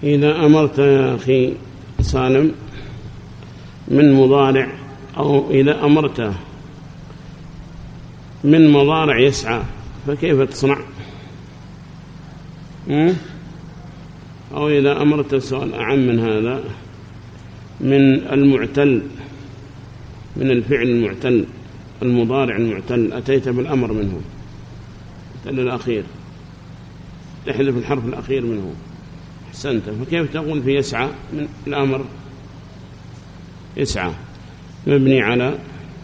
إذا أمرت يا أخي سالم من مضارع، أو إذا أمرت من مضارع يسعى، فكيف تصنع؟ أو إذا أمرت سؤال أعم من هذا، من المعتل، من الفعل المعتل، المضارع المعتل، أتيت بالأمر منه الأخير، تحذف الحرف الأخير منه، أحسنت. فكيف تقول في يسعى من الأمر؟ يسعى مبني على،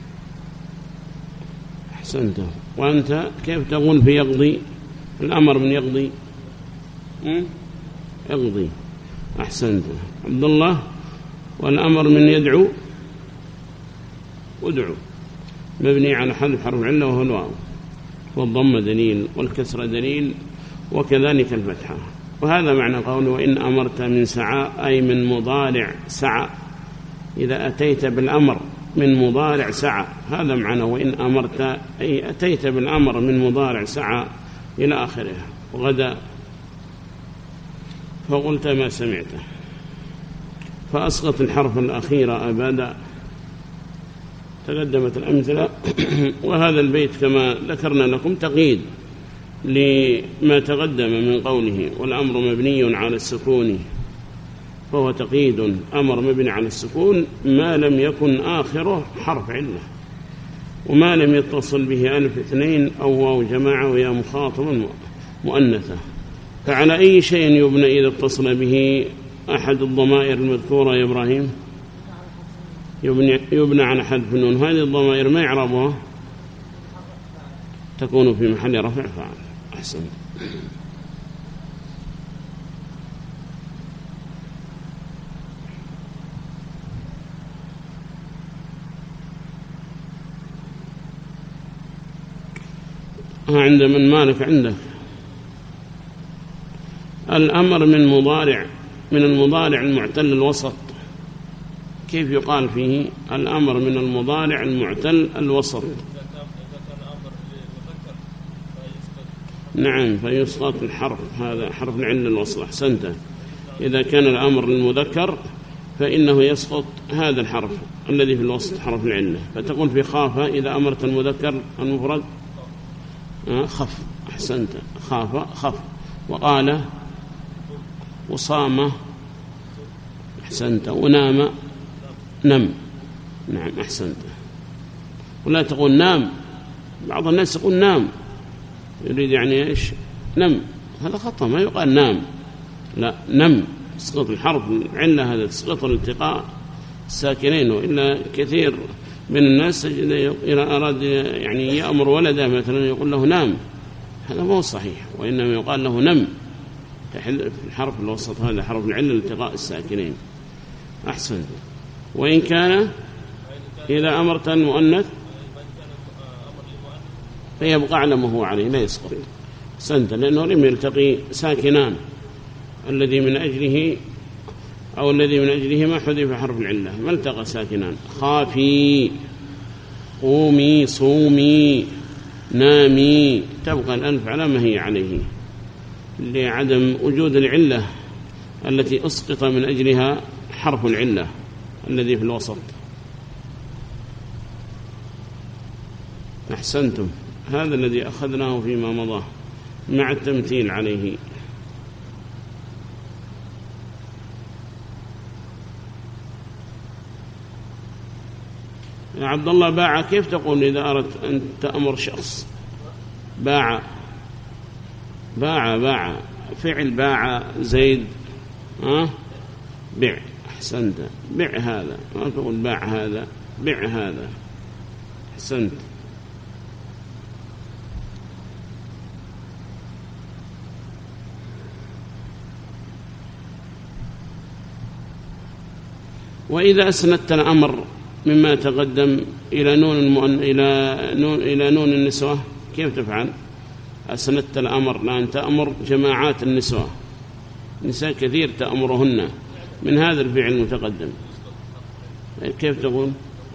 أحسنت. وأنت كيف تقول في يقضي؟ الأمر من يقضي، يقضي، أحسنت عبد الله. والأمر من يدعو، ادعو، مبني على حذف حرف العلة وهو الواو، والضم دليل والكسر دليل وكذلك الفتحة. وهذا معنى قوله وإن أمرت من سعى، أي من مضارع سعى. إذا أتيت بالأمر من مضارع سعى، هذا معنى وإن أمرت، أي أتيت بالأمر من مضارع سعى إلى آخره. وغدا فقلت ما سمعته، فأسقط الحرف الأخير أبدا. تقدمت الأمثلة. وهذا البيت كما ذكرنا لكم تقييد لما تقدم من قوله والأمر مبني على السكون، فهو تقييد، أمر مبني على السكون ما لم يكن آخره حرف علة، وما لم يتصل به ألف اثنين أو واو جماعة ويا مخاطب مؤنثة. فعلى أي شيء يبنى إذا اتصل به أحد الضمائر المذكورة يا إبراهيم؟ يبنى على حذف النون. هذه الضمائر ما يعربها؟ تكون في محل رفع فاعل. أحسن. عند من مالك عندك الأمر من مضارع، من المضارع المعتل الوسط، كيف يقال فيه الأمر من المضارع المعتل الوسط؟ نعم، فيسقط الحرف، هذا حرف العلة الوسط. أحسنت. إذا كان الأمر للمذكر فإنه يسقط هذا الحرف الذي في الوسط حرف العلة. فتقول في خاف إذا أمرت المذكر المفرد خف. أحسنت، خاف خف. وقال وصام، أحسنت. ونام نم. نعم، أحسنت. ولا تقول نام، بعض الناس يقول نام، يريد يعني إيش؟ نم. هذا خطأ، ما يقال نام، لا، نم. تسقط الحرف العلة، هذا تسقط الالتقاء الساكنين. وإلا كثير من الناس إذا أراد يعني يأمر ولده مثلا يقول له نام، هذا مو صحيح، وإنما يقال له نم، تحذف الحرف الوسط، هذا حرف العلة الالتقاء الساكنين. أحسن. وإن كان إذا أمرت المؤنث فيبقى على ما هو عليه، لا يسقط. أحسنت، لأنه لم يلتقي ساكنان، الذي من أجله أو الذي من أجله ما حذف حرف العلة، ما التقى ساكنان. خافي، قومي، صومي، نامي، تبقى الألف على ما هي عليه لعدم وجود العلة التي أسقط من أجلها حرف العلة الذي في الوسط. أحسنتم. هذا الذي أخذناه فيما مضى مع التمثيل عليه. يا عبد الله، باع كيف تقول إذا أردت أن تأمر شخص؟ باع، باع، باع، فعل باع زيد، بيع. أحسنت، بيع هذا، ما تقول باع هذا، بيع هذا. أحسنت. وإذا أسندت الأمر مما تقدم إلى نون النسوة كيف تفعل؟ أسندت الأمر لأن تأمر جماعات النسوة، نساء كثير تأمرهن من هذا الفعل المتقدم، كيف تقول؟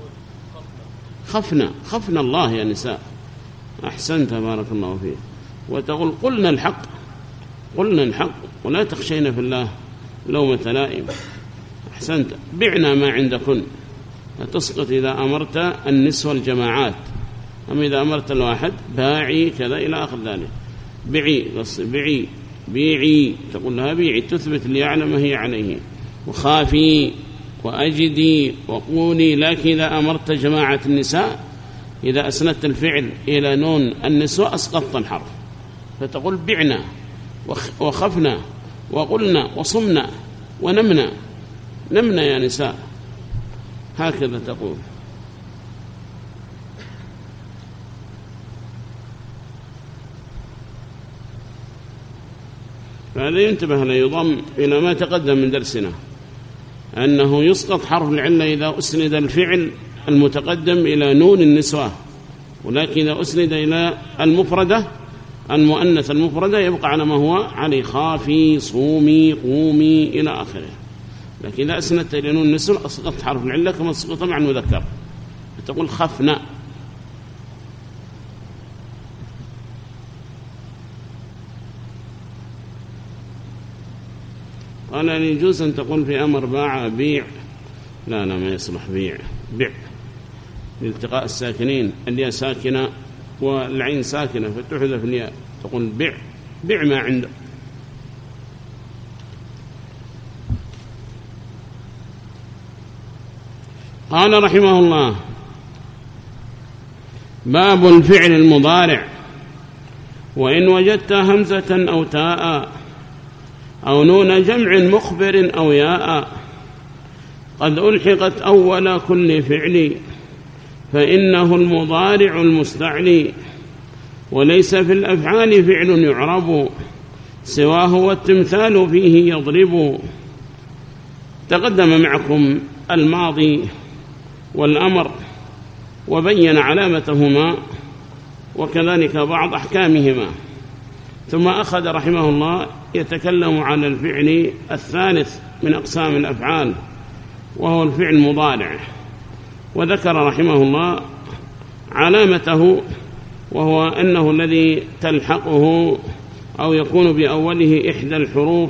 خفنا، خفنا الله يا نساء. أحسنت، بارك الله فيك. وتقول قلنا الحق، قلنا الحق، ولا تخشين في الله لومة لائم. أحسنت. بعنا ما عندكن، تسقط إذا أمرت النسوة الجماعات، أما إذا أمرت الواحد باعي كذا إلى آخر ذلك. بعي بيعي، تقول لها بيعي، تثبت ليعلم هي عليه. وخافي وأجدي وقولي. لكن إذا أمرت جماعة النساء، إذا أسندت الفعل إلى نون النسوة أسقطت الحرف، فتقول بعنا وخفنا وقلنا وصمنا ونمنا. نمنا يا نساء، هكذا تقول. فهذا ينتبه ليضم إلى ما تقدم من درسنا، أنه يسقط حرف العلة إذا أسند الفعل المتقدم إلى نون النسوة، ولكن إذا أسند إلى المفردة المؤنث المفردة يبقى على ما هو عليه، خافي صومي قومي إلى آخره. لكن إذا أسندت إلى نون النسوة أسقط حرف العلة كما سقط مع المذكر، تقول خفنا. قال يجوز أن تقول في أمر باع بيع. لا ما يصلح بيع. بيع لالتقاء الساكنين، الياء ساكنة والعين ساكنة فتحذف الياء، تقول بيع. بيع ما عنده. قال رحمه الله: باب الفعل المضارع. وإن وجدت همزة أو تاء أو نون جمع مخبر أو ياء قد ألحقت أول كل فعل فإنه المضارع المستعلي، وليس في الأفعال فعل يعرب سواه والتمثال فيه يضرب. تقدم معكم الماضي والأمر وبين علامتهما وكذلك بعض أحكامهما، ثم أخذ رحمه الله يتكلم عن الفعل الثالث من أقسام الأفعال وهو الفعل المضارع، وذكر رحمه الله علامته، وهو أنه الذي تلحقه أو يكون بأوله إحدى الحروف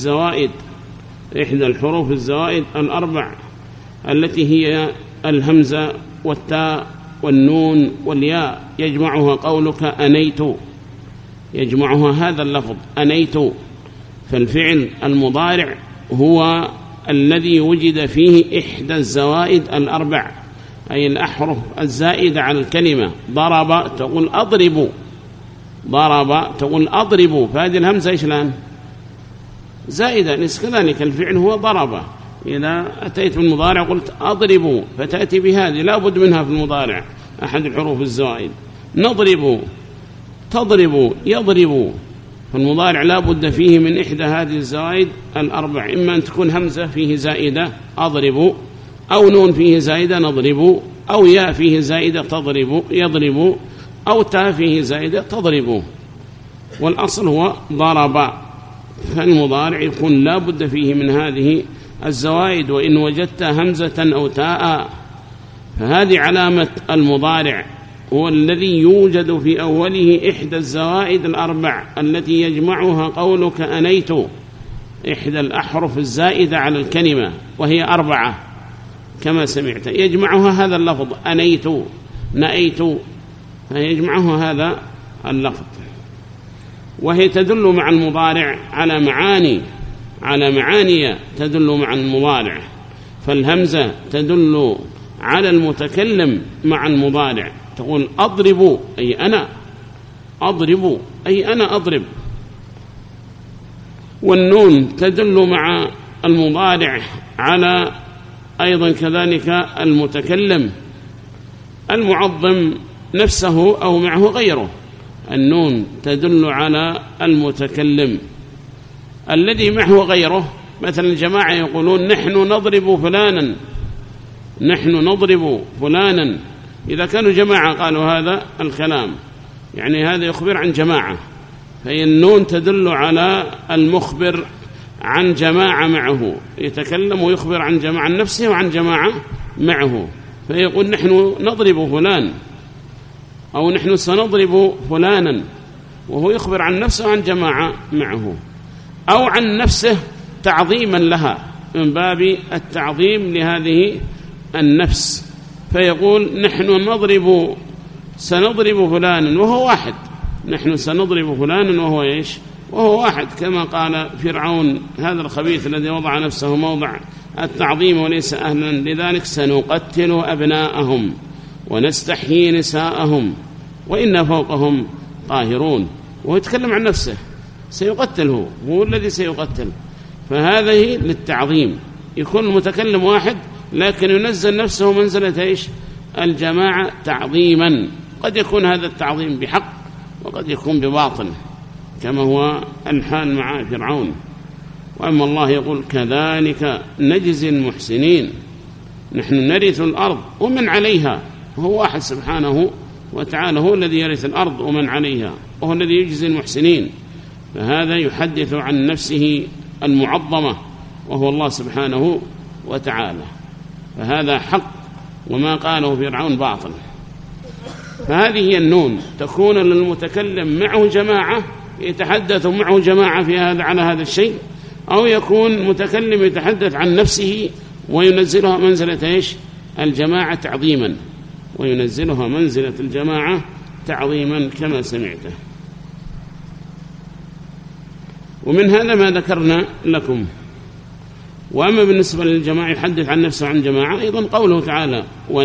الزوائد الأربع التي هي الهمزة والتاء والنون والياء، يجمعها قولك أنيت، يجمعها هذا اللفظ أنيت. فالفعل المضارع هو الذي وجد فيه إحدى الزوائد الأربع، أي الأحرف الزائدة على الكلمة. ضرب تقول أضرب، ضرب تقول أضرب، فهذه الهمزة إيش الآن؟ زائدة. كذلك الفعل هو ضرب، إذا أتيت بالمضارع قلت أضرب فتأتي بهذه لا بد منها في المضارع، أحد الحروف الزوائد. نضرب، تضرب، يضرب، فالمضارع لا بد فيه من إحدى هذه الزوائد الأربع، إما أن تكون همزة فيه زائدة أضرب، أو نون فيه زائدة نضرب، أو ياء فيه زائدة تضرب يضرب، أو تاء فيه زائدة تضرب، والأصل هو ضرب. فالمضارع يكون لا بد فيه من هذه الزوائد. وإن وجدت همزة أو تاء فهذه علامة المضارع، هو الذي يوجد في أوله إحدى الزوائد الأربع التي يجمعها قولك أنيت، إحدى الأحرف الزائدة على الكلمة، وهي أربعة كما سمعت، يجمعها هذا اللفظ أنيت نأيت، فيجمعها هذا اللفظ. وهي تدل مع المضارع على معاني تدل مع المضارع. فالهمزة تدل على المتكلم مع المضارع، تقول أضرب أي أنا، أضرب أي أنا أضرب. والنون تدل مع المضارع على أيضا كذلك المتكلم المعظم نفسه أو معه غيره. النون تدل على المتكلم الذي معه غيره. مثلا الجماعة يقولون نحن نضرب فلانا، نحن نضرب فلانا، إذا كانوا جماعة قالوا هذا الكلام، يعني هذا يخبر عن جماعة، فهي النون تدل على المخبر عن جماعة معه، يتكلم ويخبر عن جماعة، عن نفسه وعن جماعة معه، فيقول نحن نضرب فلان، أو نحن سنضرب فلانا، وهو يخبر عن نفسه وعن جماعة معه. أو عن نفسه تعظيما لها، من باب التعظيم لهذه النفس، فيقول نحن سنضرب فلانا وهو واحد، نحن سنضرب فلانا وهو إيش؟ وهو واحد، كما قال فرعون هذا الخبيث الذي وضع نفسه موضع التعظيم وليس أهلا لذلك: سنقتل أبناءهم ونستحيي نساءهم وإنا فوقهم قاهرون. وهو يتكلم عن نفسه، سيقتله، هو الذي سيقتل. فهذه للتعظيم، يكون المتكلم واحد لكن ينزل نفسه منزلة إيش؟ الجماعة تعظيما. قد يكون هذا التعظيم بحق وقد يكون بباطل، كما هو الحال مع فرعون. وأما الله يقول: كذلك نجزي المحسنين، نحن نرث الأرض ومن عليها. هو واحد سبحانه وتعالى هو الذي يرث الأرض ومن عليها، وهو الذي يجزي المحسنين. فهذا يحدث عن نفسه المعظمة وهو الله سبحانه وتعالى، فهذا حق، وما قاله فرعون باطل. فهذه هي النون، تكون للمتكلم معه جماعة يتحدث معه جماعة في هذا على هذا الشيء، أو يكون متكلم يتحدث عن نفسه وينزلها منزلة إيش؟ الجماعة تعظيما، وينزلها منزلة الجماعة تعظيما كما سمعته. ومن هذا ما ذكرنا لكم. وأما بالنسبة للجماعة يحدث عن نفسه عن جماعة، أيضا قوله تعالى: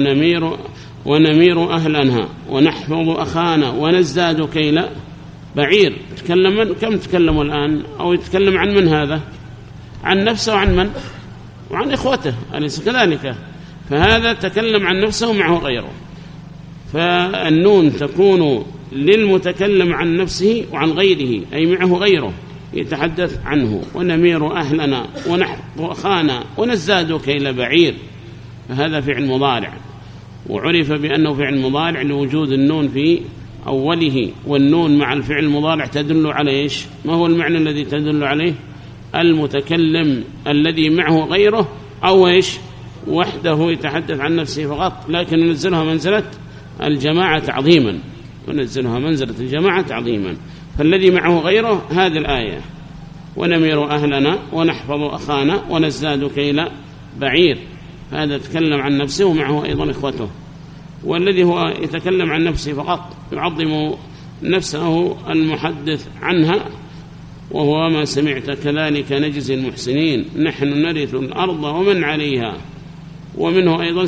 ونمير أهلها ونحفظ أخانا ونزداد كيل بعير. كم تكلموا الآن؟ أو يتكلم عن من هذا؟ عن نفسه وعن من؟ وعن إخوته، أليس كذلك؟ فهذا تكلم عن نفسه معه غيره. فالنون تكون للمتكلم عن نفسه وعن غيره، أي معه غيره يتحدث عنه: ونمير أهلنا ونحفظ أخانا ونزداد كيل بعير. فهذا فعل مضارع، وعرف بأنه فعل مضارع لوجود النون في أوله، والنون مع الفعل المضارع تدل على إيش؟ ما هو المعنى الذي تدل عليه؟ المتكلم الذي معه غيره، أو إيش؟ وحده يتحدث عن نفسه فقط، لكن ينزلها منزلة الجماعة تعظيما، ينزلها منزلة الجماعة تعظيما. فالذي معه غيره هذه الآية: ونمير أهلنا ونحفظ أخانا ونزداد كيل بعير. هذا يتكلم عن نفسه ومعه أيضا إخوته. والذي هو يتكلم عن نفسه فقط يعظم نفسه المحدث عنها، وهو ما سمعت: كذلك نجزي المحسنين، نحن نرث الأرض ومن عليها. ومنه أيضا: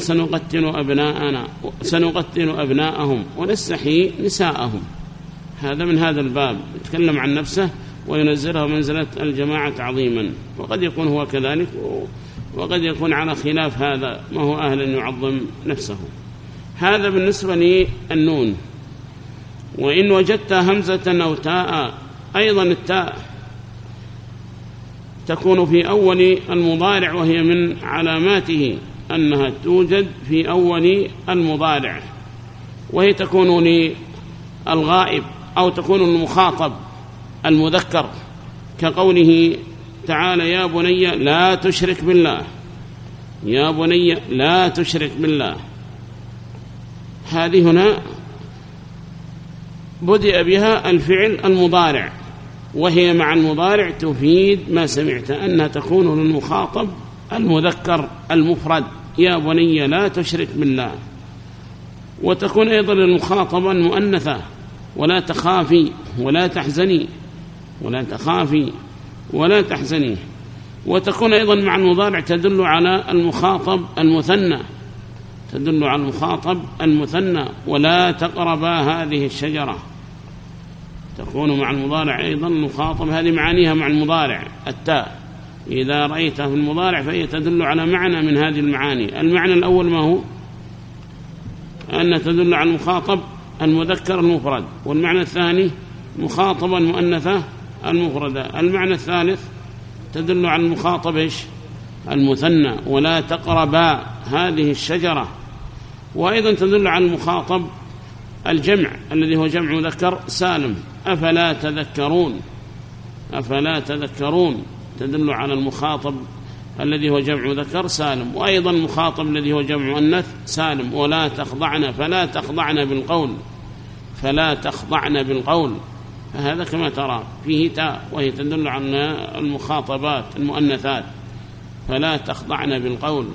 سنقتل أبناءهم ونستحيي نساءهم. هذا من هذا الباب، يتكلم عن نفسه وينزلها منزلة الجماعة تعظيما. وقد يكون هو كذلك، وقد يكون على خلاف هذا، ما هو أهل أن يعظم نفسه. هذا بالنسبة للنون. وإن وجدت همزة أو تاء، أيضا التاء تكون في أول المضارع، وهي من علاماته أنها توجد في أول المضارع، وهي تكون للغائب أو تكون المخاطب المذكر، كقوله تعالى: يا بني لا تشرك بالله، يا بني لا تشرك بالله. هذه هنا بدأ بها الفعل المضارع، وهي مع المضارع تفيد ما سمعت أنها تكون للمخاطب المذكر المفرد: يا بني لا تشرك بالله. وتكون أيضا للمخاطبة المؤنثة: ولا تخافي ولا تحزني، ولا تخافي ولا تحزني. وتكون أيضا مع المضارع تدل على المخاطب المثنى، تدل على المخاطب المثنى: ولا تقربا هذه الشجرة. تكون مع المضارع أيضا المخاطب، هذه معانيها مع المضارع. التاء إذا رأيتها في المضارع فهي تدل على معنى من هذه المعاني. المعنى الأول ما هو؟ أن تدل على المخاطب المذكر المفرد، والمعنى الثاني مخاطبا مؤنثة المفردة. المعنى الثالث تدل على المخاطب إيش؟ المثنى: ولا تقربا هذه الشجرة. وأيضا تدل على المخاطب الجمع الذي هو جمع مذكر سالم: أفلا تذكرون، أفلا تذكرون، تدل على المخاطب الذي هو جمع مذكر سالم. وأيضا المخاطب الذي هو جمع مؤنث سالم: ولا تخضعن، فلا تخضعن بالقول، فلا تخضعن بالقول. فهذا كما ترى فيه تاء وهي تدل على المخاطبات المؤنثات فلا تخضعن بالقول.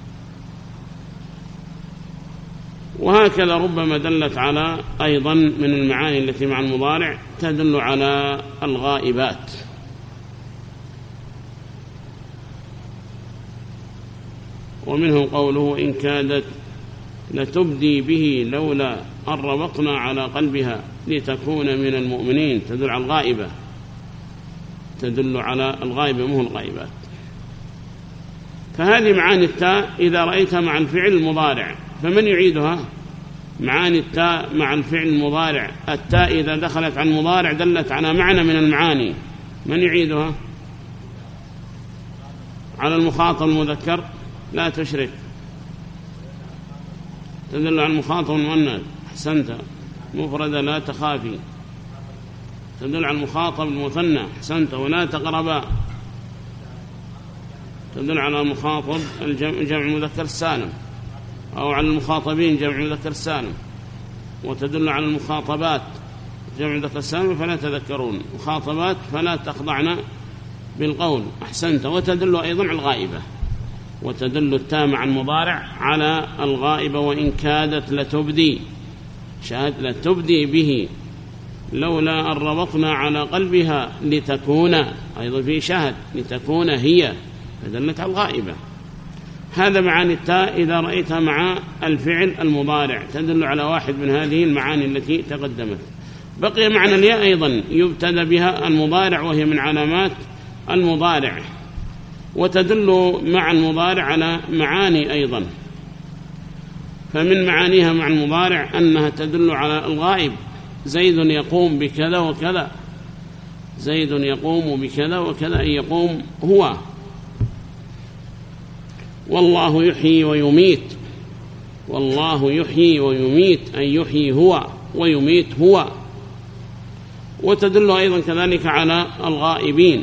وهكذا ربما دلت على أيضا من المعاني التي مع المضارع تدل على الغائبات. ومنه قوله إن كادت لتبدي به لولا أن ربطنا على قلبها لتكون من المؤمنين، تدل على الغائبة، تدل على الغائبة مو الغائبات. فهذه معاني التاء إذا رأيتها مع الفعل المضارع، فمن يعيدها؟ معاني التاء مع الفعل المضارع، التاء إذا دخلت على المضارع دلت على معنى من المعاني، من يعيدها؟ على المخاطب المذكر لا تشرك، تدل على المخاطب المؤنث، أحسنت، مفردة لا تخافي، تدل على المخاطب المثنى، أحسنت، ولا تقربا، تدل على المخاطب جمع المذكر السالم، أو على المخاطبين جمع المذكر السالم، وتدل على المخاطبات جمع المذكر السالم فلا تذكرون، مخاطبات فلا تخضعن بالقول، أحسنت، وتدل أيضا على الغائبة، وتدل التاء مع المضارع على الغائبة. وإن كادت لتبدي، شاهد لتبدي به لولا أن ربطنا على قلبها لتكون، أيضا في شاهد لتكون هي، فدلت على الغائبة. هذا معاني التاء إذا رأيتها مع الفعل المضارع تدل على واحد من هذه المعاني التي تقدمت. بقي معنى الياء أيضا يبتدى بها المضارع، وهي من علامات المضارع، وتدل مع المضارع على معاني أيضا. فمن معانيها مع المضارع أنها تدل على الغائب، زيد يقوم بكذا وكذا، زيد يقوم بكذا وكذا، أي يقوم هو. والله يحيي ويميت، والله يحيي ويميت، أي يحيي هو ويميت هو. وتدل أيضا كذلك على الغائبين،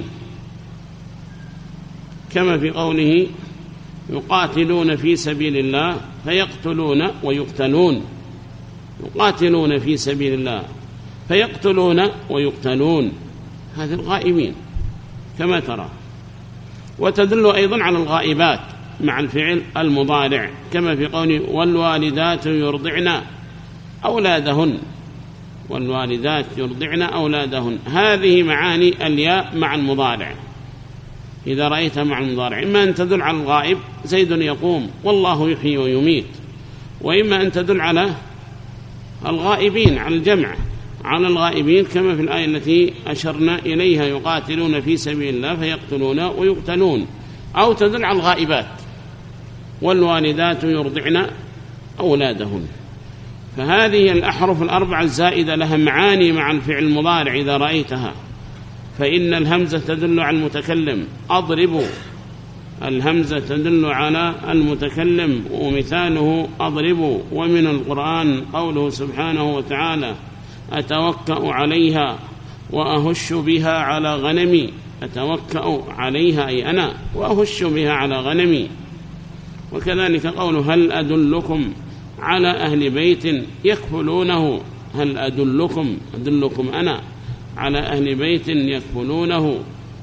كما في قوله يقاتلون في سبيل الله فيقتلون ويقتلون، يقاتلون في سبيل الله فيقتلون ويقتلون، هذه الغائبين كما ترى. وتدل أيضا على الغائبات مع الفعل المضارع، كما في قوله والوالدات يرضعن أولادهن، والوالدات يرضعن أولادهن. هذه معاني الياء مع المضارع إذا رأيتها مع المضارع، إما أن تدل على الغائب زيد يقوم والله يحيي ويميت، وإما أن تدل على الغائبين، على الجمع، على الغائبين، كما في الآية التي أشرنا إليها يقاتلون في سبيل الله فيقتلون ويقتلون. أو تدل على الغائبات والوالدات يرضعن أولادهن. فهذه الأحرف الأربعة الزائدة لها معاني مع الفعل المضارع إذا رأيتها. فإن الهمزة تدل على المتكلم، أضربوا، الهمزة تدل على المتكلم، ومثاله أضربوا. ومن القرآن قوله سبحانه وتعالى أتوكأ عليها وأهش بها على غنمي، أتوكأ عليها أي أنا، وأهش بها على غنمي. وكذلك قوله هل أدلكم على أهل بيت يكفلونه، هل أدلكم، أدلكم أنا على أهل بيت يكفلونه.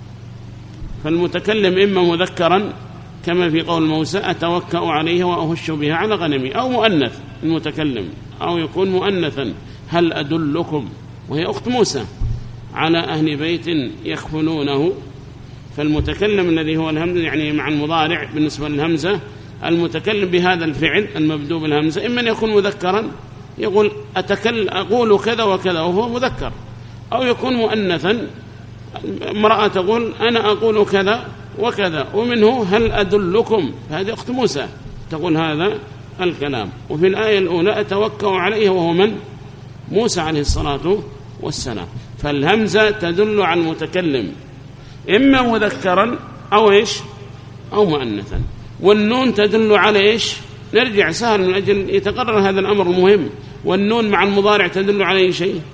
فالمتكلم إما مذكرا كما في قول موسى أتوكأ عليها وأهش بها على غنمي، أو مؤنث المتكلم، أو يكون مؤنثا هل أدلكم، وهي أخت موسى، على أهل بيت يكفلونه. فالمتكلم الذي هو الهمزة يعني مع المضارع بالنسبة للهمزة، المتكلم بهذا الفعل المبدوء بالهمزة إما أن يكون مذكرا يقول أقول كذا وكذا وهو مذكر، أو يكون مؤنثا امرأة تقول أنا أقول كذا وكذا. ومنه هل أدلكم، هذه أخت موسى تقول هذا الكلام. وفي الآية الأولى أتوكأ عليها وهو من؟ موسى عليه الصلاة والسلام. فالهمزة تدل على المتكلم إما مذكرا أو إيش، أو مؤنثا. والنون تدل على إيش، نرجع سهل من أجل يتقرر هذا الأمر المهم. والنون مع المضارع تدل على أي شيء،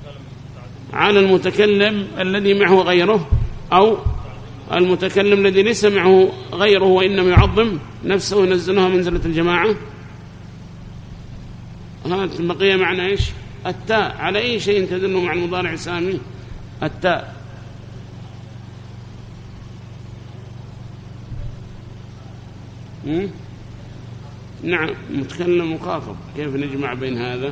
على المتكلم الذي معه غيره، أو المتكلم الذي ليس معه غيره وإنما يعظم نفسه وينزلها منزلة الجماعة. هذا البقية معنى إيش، التاء على أي شيء تدل مع المضارع السامي؟ التاء. نعم متكلم مخاطب، كيف نجمع بين هذا؟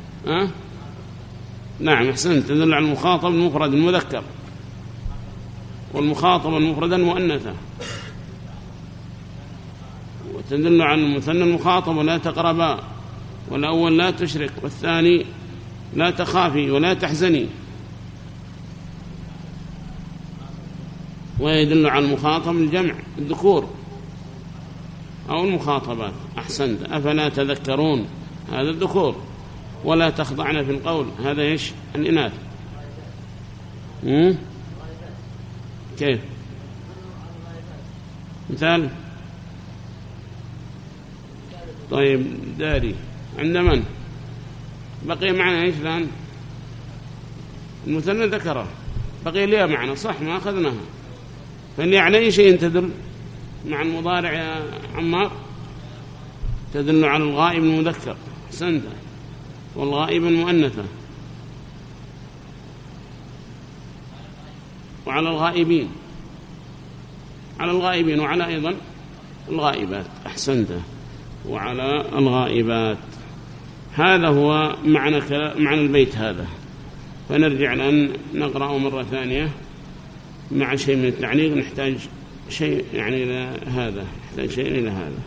نعم أحسنت، تدل على المخاطب المفرد المذكر، والمخاطب المفرد المؤنثة، وتدل على المثنى المخاطب ولا تقربا، والأول لا تشرك، والثاني لا تخافي ولا تحزني، ويدل على المخاطب الجمع الذكور أو المخاطبات. أحسنت. أفلا تذكرون هذا الذكور، ولا تخضعن في القول هذا إيش؟ الإناث. كيف مثال؟ طيب داري عند من؟ بقي معنا إيش الآن؟ المثنى ذكره بقي ليه معنا صح ما أخذناها، فاللي على أي شيء تدل مع المضارع يا عمار؟ تدل على الغائب المذكر. أحسنت. والغائب المؤنثة، وعلى الغائبين، على الغائبين وعلى أيضا الغائبات. أحسنت. وعلى الغائبات. هذا هو معنى البيت هذا. فنرجع الآن نقرأه مرة ثانية مع شيء من التعليق، نحتاج شيء يعني إلى هذا، نحتاج شيء إلى هذا.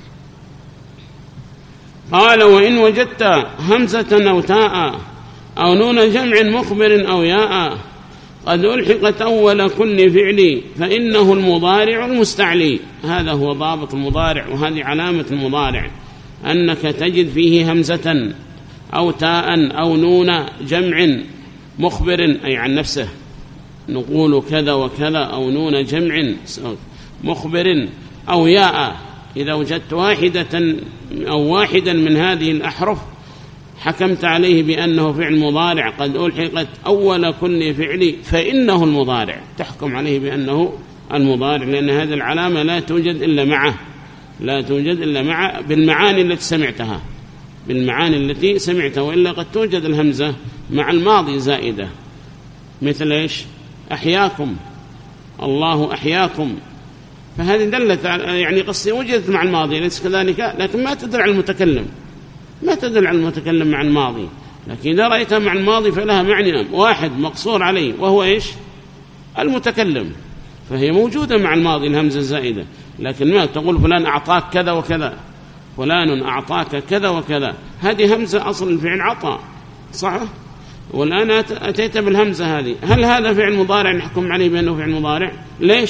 قال وإن وجدت همزة أو تاء أو نون جمع مخبر أو ياء قد ألحقت أول كل فعل فإنه المضارع المستعلي. هذا هو ضابط المضارع، وهذه علامة المضارع، أنك تجد فيه همزة أو تاء أو نون جمع مخبر أي عن نفسه، نقول كذا وكذا، أو نون جمع مخبر أو ياء. إذا وجدت واحدة أو واحدا من هذه الأحرف حكمت عليه بأنه فعل مضارع قد ألحقت أول كل فعل فإنه المضارع، تحكم عليه بأنه المضارع، لأن هذه العلامة لا توجد إلا معه، لا توجد إلا مع بالمعاني التي سمعتها، بالمعاني التي سمعتها، وإلا قد توجد الهمزة مع الماضي زائدة، مثل إيش؟ أحياكم، الله أحياكم، فهذه دلت يعني قصة وجدت مع الماضي ليس كذلك، لكن ما تدل على المتكلم، ما تدل على المتكلم مع الماضي، لكن إذا رأيتها مع الماضي فلها معنى واحد مقصور عليه وهو إيش؟ المتكلم، فهي موجودة مع الماضي الهمزة الزائدة، لكن ما تقول فلان أعطاك كذا وكذا، فلان أعطاك كذا وكذا، هذه همزة أصل الفعل عطاء صح؟ والآن أتيت بالهمزة هذه، هل هذا فعل مضارع نحكم عليه بأنه فعل مضارع؟ ليش؟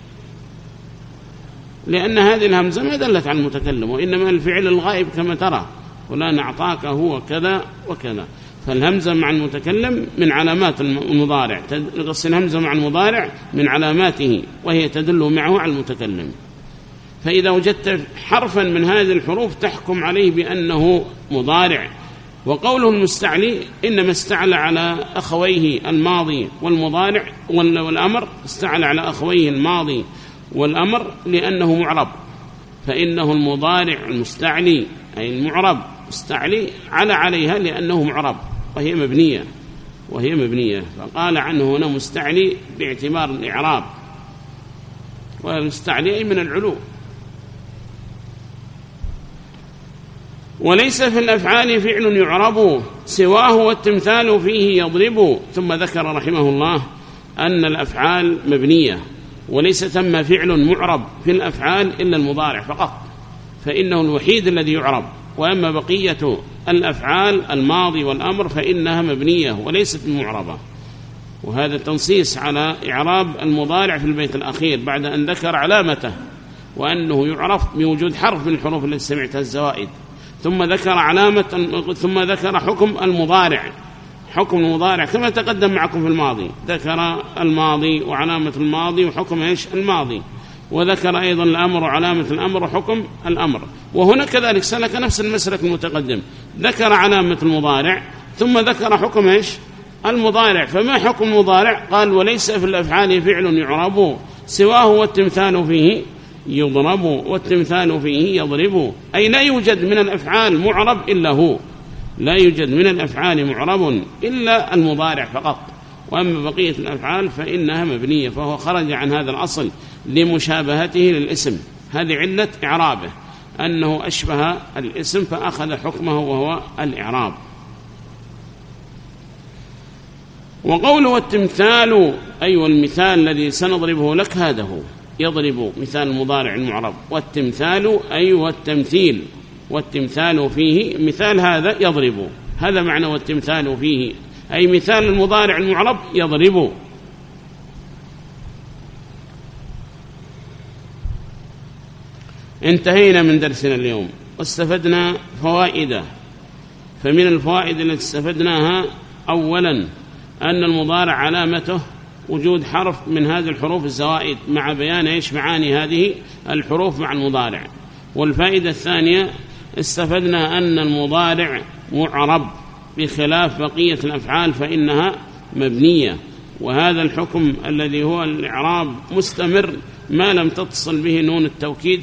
لأن هذه الهمزة ما دلت على المتكلم، وإنما الفعل الغائب كما ترى، فلان أعطاك هو كذا وكذا، فالهمزة مع المتكلم من علامات المضارع، تقص الهمزة مع المضارع من علاماته، وهي تدل معه على المتكلم. فإذا وجدت حرفا من هذه الحروف تحكم عليه بأنه مضارع. وقوله المستعلي إنما استعلى على أخويه الماضي والمضارع والأمر، استعلى على أخويه الماضي والأمر لأنه معرب، فإنه المضارع المستعلي أي المعرب، استعلي عليها لأنه معرب وهي مبنية، فقال عنه هنا مستعلي باعتبار الإعراب، والمستعلي أي من العلو. وليس في الأفعال فعل يعرب سواه والتمثال فيه يضرب. ثم ذكر رحمه الله أن الأفعال مبنية، وليس ثم فعل معرب في الأفعال إلا المضارع فقط، فإنه الوحيد الذي يعرب، وأما بقية الأفعال الماضي والأمر فإنها مبنية وليست معربة. وهذا تنصيص على إعراب المضارع في البيت الأخير بعد أن ذكر علامته وأنه يعرف بوجود حرف من الحروف التي سمعتها الزوائد، ثم ذكر حكم المضارع، حكم المضارع كما تقدم معكم في الماضي، ذكر الماضي وعلامة الماضي وحكم إيش؟ الماضي، وذكر أيضا الأمر وعلامة الأمر وحكم الأمر. وهنا كذلك سلك نفس المسلك المتقدم، ذكر علامة المضارع ثم ذكر حكم إيش؟ المضارع. فما حكم المضارع؟ قال وليس في الأفعال فعل يعرب سواه والتمثال فيه يضرب، والتمثال فيه يضرب، أي لا يوجد من الأفعال معرب إلا هو، لا يوجد من الأفعال معرب إلا المضارع فقط، وأما بقية الأفعال فإنها مبنية، فهو خرج عن هذا الأصل لمشابهته للاسم. هذه علة إعرابه، أنه أشبه الاسم فأخذ حكمه وهو الإعراب. وقوله والتمثال أي والمثال الذي سنضربه لك هذا هو، يضرب مثال المضارع المعرب، والتمثال أي والتمثيل، والتمثال فيه مثال هذا يضرب، هذا معنى والتمثال فيه أي مثال المضارع المعرب يضرب. انتهينا من درسنا اليوم واستفدنا فوائد. فمن الفوائد التي استفدناها أولا أن المضارع علامته وجود حرف من هذه الحروف الزوائد، مع بيان إيش معاني هذه الحروف مع المضارع. والفائدة الثانية استفدنا أن المضارع معرب بخلاف بقية الأفعال فإنها مبنية، وهذا الحكم الذي هو الإعراب مستمر ما لم تتصل به نون التوكيد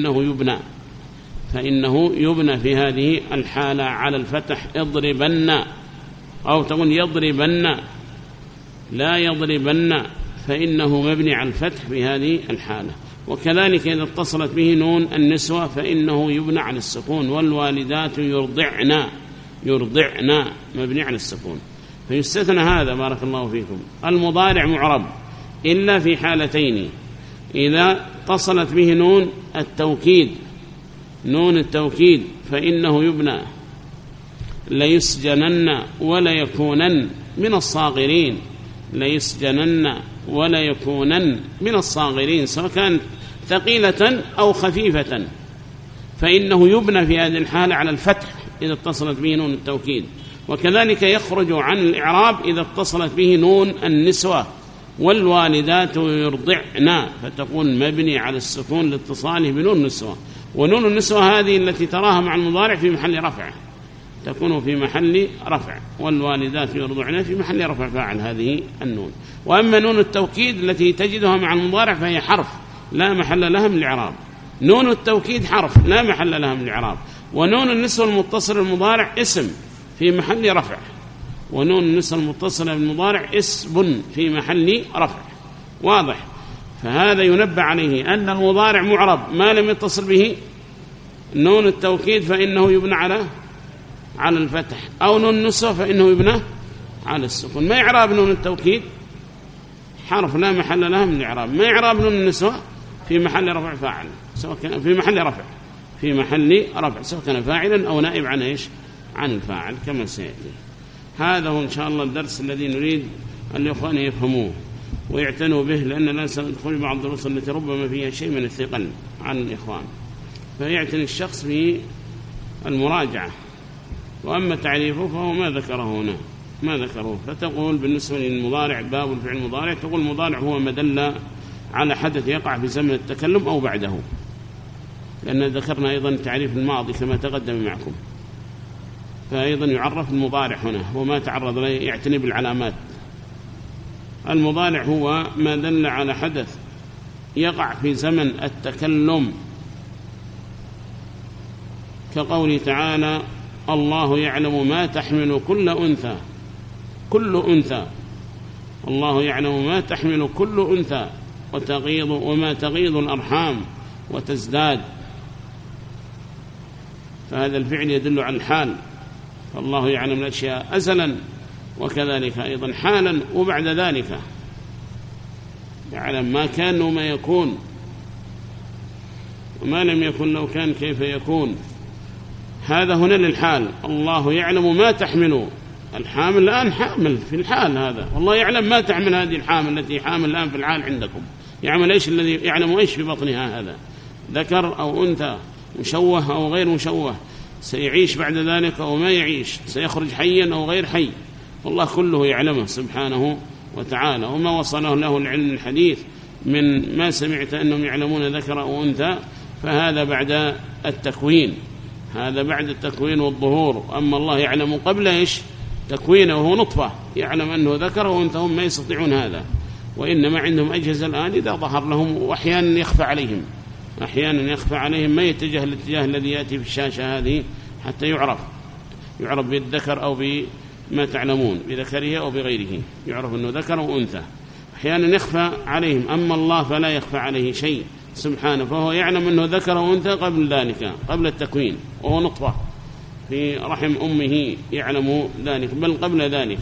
فإنه يبنى في هذه الحالة على الفتح، اضربن، أو تقول يضربن لا يضربن، فإنه مبني على الفتح في هذه الحالة. وكذلك إذا اتصلت به نون النسوة فإنه يبنى على السكون، والوالدات يرضعن مبني على السكون. فيستثنى هذا بارك الله فيكم المضارع معرب إلا في حالتين: إذا اتصلت به نون التوكيد فإنه يبنى ليسجنن ولا يكونن من الصاغرين، ليسجنن ولا يكونن من الصاغرين، سواء كانت ثقيلة أو خفيفة، فإنه يبنى في هذه الحالة على الفتح إذا اتصلت به نون التوكيد. وكذلك يخرج عن الإعراب إذا اتصلت به نون النسوة، والوالدات يرضعن، فتكون مبني على السكون لاتصاله بنون النسوة. ونون النسوة هذه التي تراها مع المضارع في محل رفع، تكون في محل رفع، والوالدات يرضعن في محل رفع فاعل هذه النون. وأما نون التوكيد التي تجدها مع المضارع فهي حرف لا محل لها من الإعراب. نون التوكيد حرف لا محل لها من الإعراب، ونون النسوة المتصل المضارع اسم في محل رفع، ونون النسوة المتصلة بالمضارع اسم في محل رفع. واضح؟ فهذا ينبه عليه أن المضارع معرب ما لم يتصل به نون التوكيد فإنه يبنى على الفتح، أو نون النسوة فإنه يبنى على السكون. ما إعراب نون التوكيد؟ حرف لا محل لها من الإعراب. ما إعراب نون النسوة؟ في محل رفع فاعل، سواء كان في محل رفع سواء كان فاعلا أو نائب عن إيش؟ عن الفاعل كما سيأتي. هذا هو إن شاء الله الدرس الذي نريد الإخوان يفهموه ويعتنوا به، لأن لا سندخل بعض الدروس التي ربما فيها شيء من الثقل عن الإخوان، فيعتني الشخص في المراجعة. وأما تعريفه فهو ما ذكره هنا، ما ذكره. فتقول بالنسبة للمضارع باب الفعل المضارع، تقول المضارع هو ما دل على حدث يقع في زمن التكلم أو بعده، لأن ذكرنا أيضا تعريف الماضي كما تقدم معكم، فأيضا يعرف المضارع هنا وما تعرض له، يعتني بالعلامات. المضارع هو ما دل على حدث يقع في زمن التكلم، كقوله تعالى الله يعلم ما تحمل كل أنثى، الله يعلم ما تحمل كل أنثى وما تغيض الأرحام وتزداد. فهذا الفعل يدل على الحال، فالله يعلم الأشياء أزلا، وكذلك أيضا حالا وبعد ذلك، يعلم ما كان وما يكون، وما لم يكن لو كان كيف يكون. هذا هنا للحال. الله يعلم ما تحمل الحامل، الآن حامل في الحال هذا، والله يعلم ما تحمل هذه الحامل التي حامل الآن في الحال عندكم. يعمل إيش الذي يعلم إيش في بطنها، هذا ذكر أو أنثى، مشوه أو غير مشوه، سيعيش بعد ذلك أو ما يعيش، سيخرج حيا أو غير حي، والله كله يعلمه سبحانه وتعالى. وما وصله له العلم الحديث من ما سمعت أنهم يعلمون ذكر أو أنثى، فهذا بعد التكوين، هذا بعد التكوين والظهور. أما الله يعلم قبل إيش؟ تكوينه، وهو نطفة، يعلم أنه ذكر وأنثى، هم ما يستطيعون هذا، وإنما عندهم أجهزة الآن إذا ظهر لهم، وأحيانا يخفى عليهم ما يتجه الاتجاه الذي يأتي في الشاشة هذه حتى يعرف. يعرف بالذكر أو بما تعلمون، بذكره أو بغيره، يعرف أنه ذكر وأنثى. أحيانا يخفى عليهم، أما الله فلا يخفى عليه شيء سبحانه، فهو يعلم أنه ذكر وأنثى قبل ذلك، قبل التكوين، وهو نطفة في رحم أمه يعلم ذلك، بل قبل ذلك.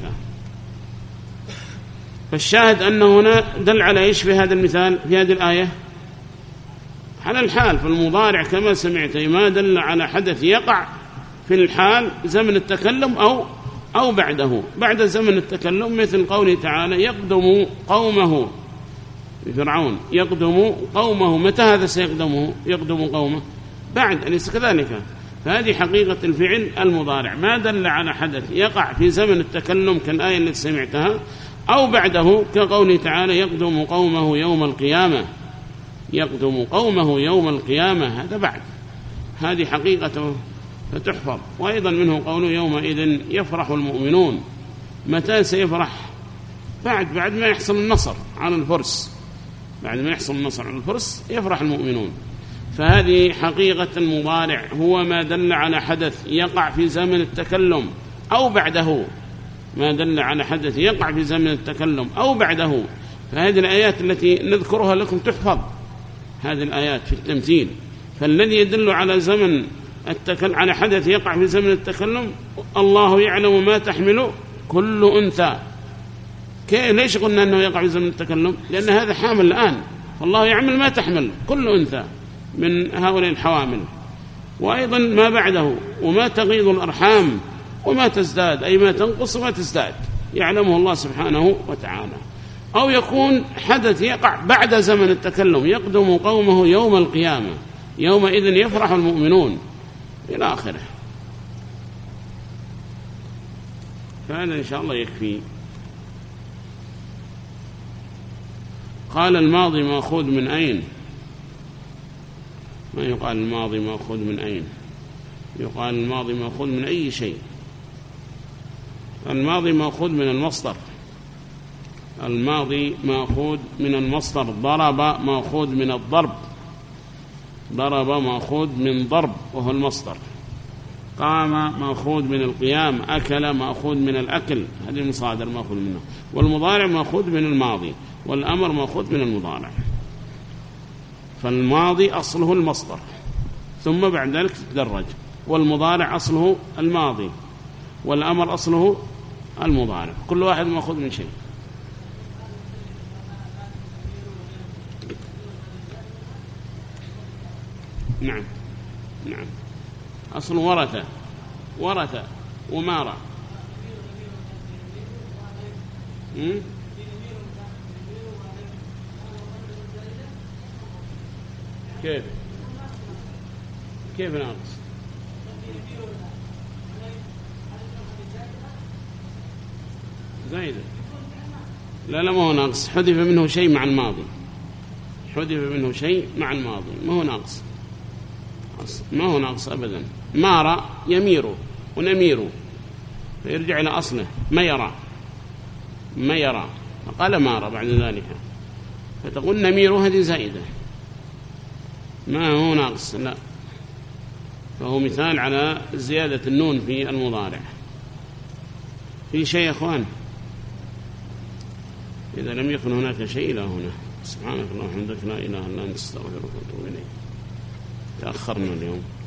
فالشاهد أنه هنا دل على إيش في هذا المثال، في هذه الآية؟ على الحال. في المضارع كما سمعت ما دل على حدث يقع في الحال زمن التكلم أو بعده، بعد زمن التكلم، مثل قوله تعالى يقدم قومه فرعون، يقدم قومه. متى هذا سيقدمه؟ يقدم قومه بعد، أليس كذلك؟ فهذه حقيقة الفعل المضارع، ما دل على حدث يقع في زمن التكلم كالآية التي سمعتها، أو بعده كقوله تعالى يقدم قومه يوم القيامة، يقدم قومه يوم القيامة، هذا بعد، هذه حقيقته فتحفظ. وأيضا منه قوله يومئذ يفرح المؤمنون. متى سيفرح؟ بعد ما يحصل النصر على الفرس، بعد ما يحصل النصر على الفرس يفرح المؤمنون. فهذه حقيقة المضارع، هو ما دل على حدث يقع في زمن التكلم أو بعده، ما دل على حدث يقع في زمن التكلم أو بعده. فهذه الآيات التي نذكرها لكم تحفظ، هذه الآيات في التمثيل. فالذي يدل على زمن على حدث يقع في زمن التكلم، الله يعلم ما تحمل كل أنثى. ليش قلنا أنه يقع في زمن التكلم؟ لأن هذا حامل الآن، فالله يعمل ما تحمل كل أنثى من هؤلاء الحوامل. وأيضا ما بعده، وما تغيض الأرحام وما تزداد، أي ما تنقص وما تزداد، يعلمه الله سبحانه وتعالى. أو يكون حدث يقع بعد زمن التكلم، يقدم قومه يوم القيامة، يومئذ يفرح المؤمنون، إلى آخره. فهذا إن شاء الله يكفي. قال الماضي مأخوذ من أين؟ ما يقال الماضي مأخوذ من أين، يقال الماضي مأخوذ من أي شيء. الماضي مأخوذ من المصدر، الماضي مأخوذ من المصدر. ضرب مأخوذ من الضرب، ضرب مأخوذ من ضرب وهو المصدر. قام مأخوذ من القيام، أكل مأخوذ من الأكل، هذه المصادر مأخوذ منها. والمضارع مأخوذ من الماضي، والأمر مأخوذ من المضارع. فالماضي أصله المصدر، ثم بعد ذلك تتدرج. والمضارع أصله الماضي، والأمر أصله المضارع، كل واحد مأخوذ من شيء. نعم نعم، أصل ورث ومارة. كيف ناقص؟ زايدة. لا ما هو ناقص، حذف منه شيء مع الماضي، حذف منه شيء مع الماضي، ما هو ناقص، ما هو ناقص أبدا. مار يمير ونمير، فيرجع إلى أصله ما يرى، فقال مار بعد ذلك، فتقول نمير، هذه زائدة، ما هو ناقص، لا، فهو مثال على زيادة النون في المضارع. في شيء يا أخوان؟ إذا لم يكن هناك شيء إلى هنا. سبحانك اللهم وبحمدك، لا إله إلا أنت، استغفرك وأتوب إليك. تأخرنا اليوم.